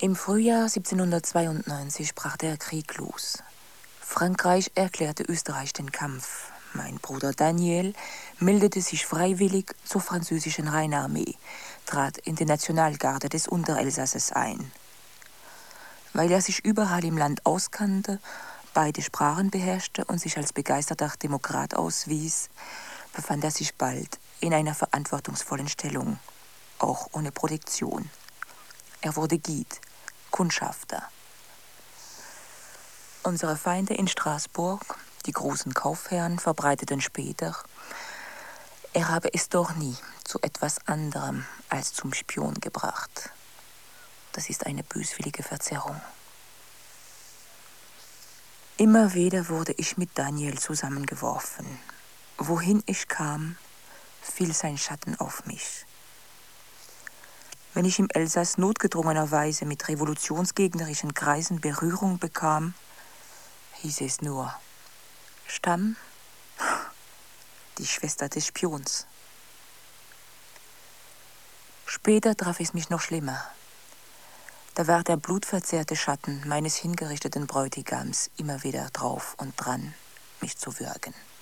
Im Frühjahr 1792 brach der Krieg los. Frankreich erklärte Österreich den Kampf. Mein Bruder Daniel meldete sich freiwillig zur französischen Rheinarmee, trat in die Nationalgarde des Unterelsasses ein. Weil er sich überall im Land auskannte, beide Sprachen beherrschte und sich als begeisterter Demokrat auswies, befand er sich bald in einer verantwortungsvollen Stellung, auch ohne Protektion. Er wurde Guide, Kundschafter. Unsere Feinde in Straßburg, die großen Kaufherren, verbreiteten später, er habe es doch nie zu etwas anderem als zum Spion gebracht. Das ist eine böswillige Verzerrung. Immer wieder wurde ich mit Daniel zusammengeworfen. Wohin ich kam, fiel sein Schatten auf mich. Wenn ich im Elsass notgedrungenerweise mit revolutionsgegnerischen Kreisen Berührung bekam, hieß es nur: Stamm, die Schwester des Spions. Später traf es mich noch schlimmer. Da war der blutverzehrte Schatten meines hingerichteten Bräutigams immer wieder drauf und dran, mich zu würgen.